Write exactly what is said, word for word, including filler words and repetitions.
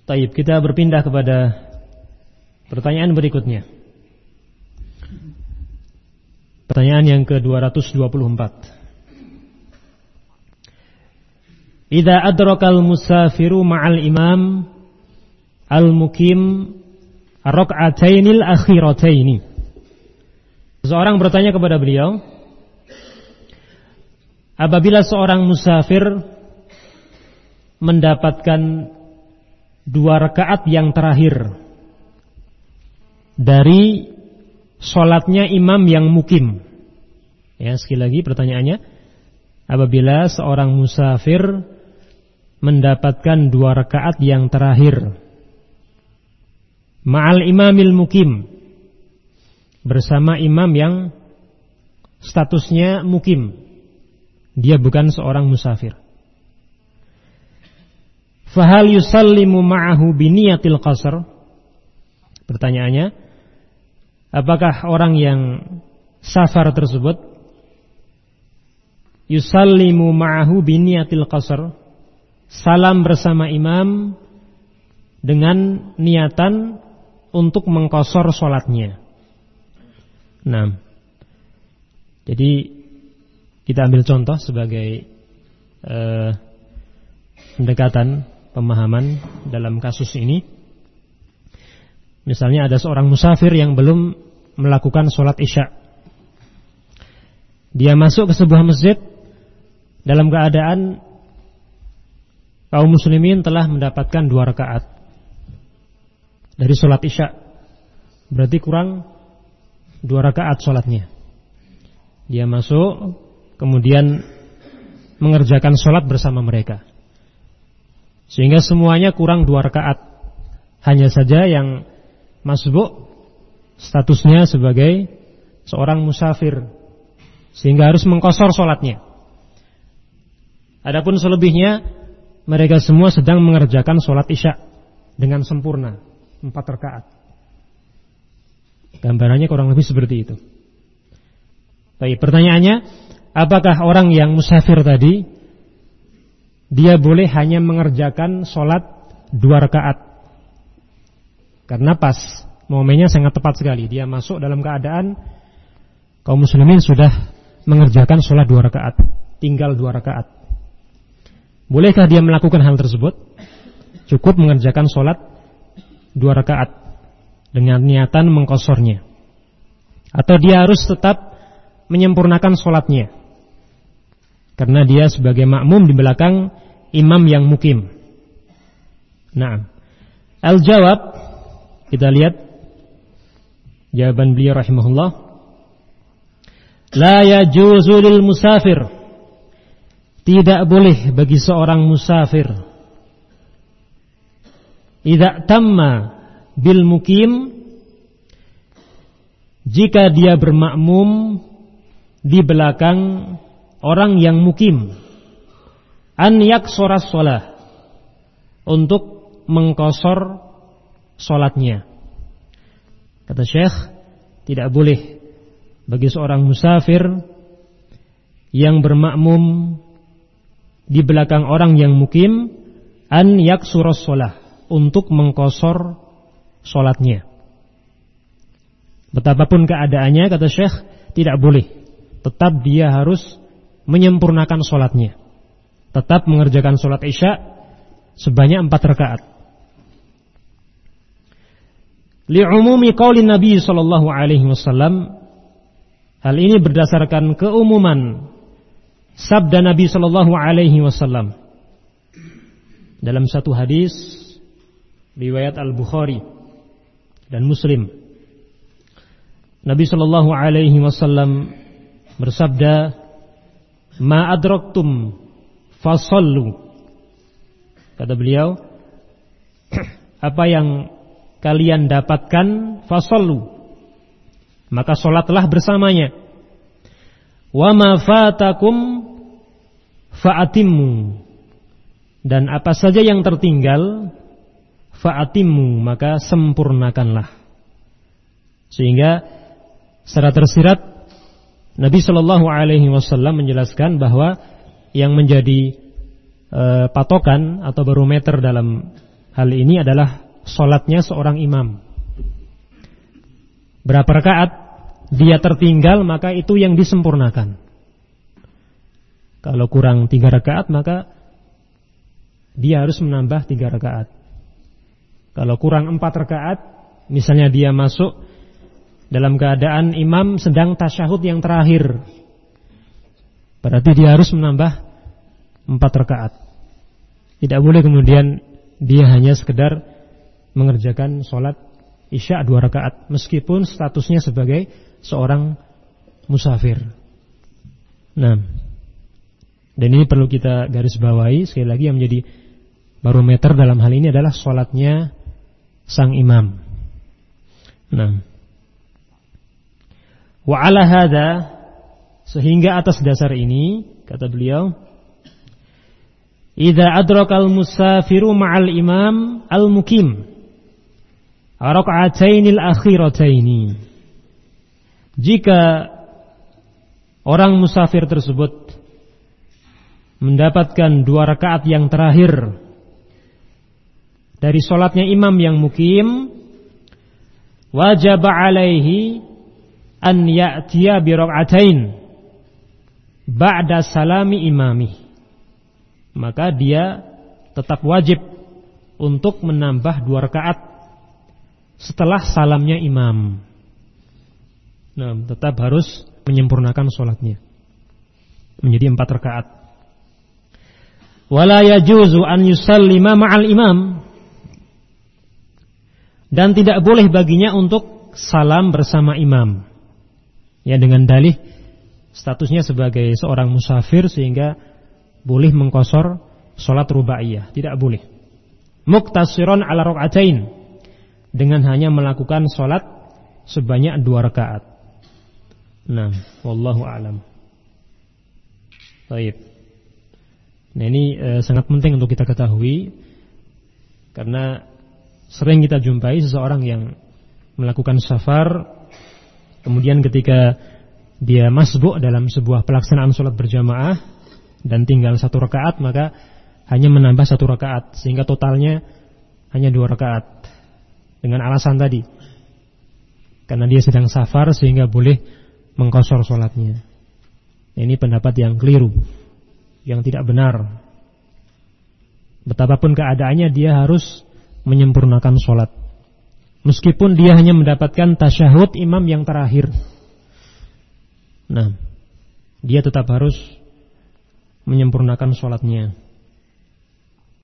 Taib, kita berpindah kepada pertanyaan berikutnya. Pertanyaan yang ke dua ratus dua puluh empat. Idza adrakal musafiru ma'al imam al-mukim ar-rak'atainil akhirataini. Seseorang bertanya kepada beliau, apabila seorang musafir mendapatkan dua rakaat yang terakhir dari sholatnya imam yang mukim. Ya, sekali lagi pertanyaannya, apabila seorang musafir mendapatkan dua rakaat yang terakhir ma'al imamil mukim, bersama imam yang statusnya mukim, dia bukan seorang musafir. Fahal yusallimu ma'ahu biniyatil qasr? Pertanyaannya, apakah orang yang safar tersebut yusallimu ma'ahu biniyatil qasr, salam bersama imam dengan niatan untuk mengqasar sholatnya? Nah, jadi kita ambil contoh sebagai eh, pendekatan pemahaman dalam kasus ini. Misalnya ada seorang musafir yang belum melakukan sholat isya. Dia masuk ke sebuah masjid dalam keadaan kaum muslimin telah mendapatkan dua rakaat dari sholat isya. Berarti kurang dua rakaat sholatnya. Dia masuk, kemudian mengerjakan sholat bersama mereka, sehingga semuanya kurang dua rakaat. Hanya saja yang masbuk statusnya sebagai seorang musafir, sehingga harus mengqasar sholatnya. Adapun selebihnya, mereka semua sedang mengerjakan sholat isya dengan sempurna, empat rakaat. Gambarannya kurang lebih seperti itu. Baik, pertanyaannya, apakah orang yang musafir tadi dia boleh hanya mengerjakan sholat dua rakaat? Karena pas, momennya sangat tepat sekali. Dia masuk dalam keadaan kaum muslimin sudah mengerjakan sholat dua rakaat, tinggal dua rakaat. Bolehkah dia melakukan hal tersebut? Cukup mengerjakan sholat dua rakaat dengan niatan mengqasarnya, atau dia harus tetap menyempurnakan sholatnya karena dia sebagai makmum di belakang imam yang mukim? Nah, al-jawab, kita lihat jawaban beliau rahimahullah. La yajuzu lil musafir, tidak boleh bagi seorang musafir, idza tamma bil mukim, jika dia bermakmum di belakang orang yang mukim, an yaksura shalah, untuk mengqasar salatnya. Kata Syekh, tidak boleh bagi seorang musafir yang bermakmum di belakang orang yang mukim an yaksura shalah, untuk mengqasar salatnya. Betapapun keadaannya, kata Syekh, tidak boleh. Tetap dia harus menyempurnakan salatnya, tetap mengerjakan salat isya sebanyak empat rakaat. Li'umumi qaulin Nabi sallallahu alaihi wasallam, hal ini berdasarkan keumuman sabda Nabi sallallahu alaihi wasallam dalam satu hadis riwayat Al-Bukhari dan Muslim. Nabi sallallahu alaihi wasallam bersabda, "Ma adraktum fasallu." Kata beliau, apa yang kalian dapatkan, fasallu, maka salatlah bersamanya. Wa ma fatakum fa'atimmu, dan apa saja yang tertinggal, fa'atimmu, maka sempurnakanlah. Sehingga secara tersirat Nabi Shallallahu Alaihi Wasallam menjelaskan bahwa yang menjadi e, patokan atau barometer dalam hal ini adalah sholatnya seorang imam. Berapa rakaat dia tertinggal, maka itu yang disempurnakan. Kalau kurang tiga rakaat, maka dia harus menambah tiga rakaat. Kalau kurang empat rakaat, misalnya dia masuk dalam keadaan imam sedang tasyahud yang terakhir, berarti dia harus menambah empat rakaat. Tidak boleh kemudian dia hanya sekedar mengerjakan sholat isya dua rakaat, meskipun statusnya sebagai seorang musafir. Nah, dan ini perlu kita garis bawahi sekali lagi, yang menjadi barometer dalam hal ini adalah sholatnya sang imam. Nah, wa ala hadza, sehingga atas dasar ini kata beliau, idza adrakal musafiru ma'al imam al-mukim raka'atainil akhirataini, jika orang musafir tersebut mendapatkan dua rakaat yang terakhir dari sholatnya imam yang mukim, wajib alaihi an ya'tiya bi raka'atain ba'da salami imami, maka dia tetap wajib untuk menambah dua rakaat setelah salamnya imam. Nah, tetap harus menyempurnakan sholatnya menjadi empat rakaat. Wala yajuzu an yusallima ma'al imam, dan tidak boleh baginya untuk salam bersama imam, ya, dengan dalih statusnya sebagai seorang musafir sehingga boleh mengqashar sholat rubaiyah. Tidak boleh. Muqtasiran ala raka'atain, dengan hanya melakukan sholat sebanyak dua rakaat. Nah, wallahu a'lam. Baik. Nah, ini eh, sangat penting untuk kita ketahui, karena sering kita jumpai seseorang yang melakukan safar, kemudian ketika dia masbuk dalam sebuah pelaksanaan sholat berjamaah dan tinggal satu rakaat, maka hanya menambah satu rakaat sehingga totalnya hanya dua rakaat, dengan alasan tadi, karena dia sedang safar sehingga boleh mengqashar sholatnya. Ini pendapat yang keliru, yang tidak benar. Betapapun keadaannya, dia harus menyempurnakan sholat, meskipun dia hanya mendapatkan tasyahud imam yang terakhir. Nah, dia tetap harus menyempurnakan sholatnya.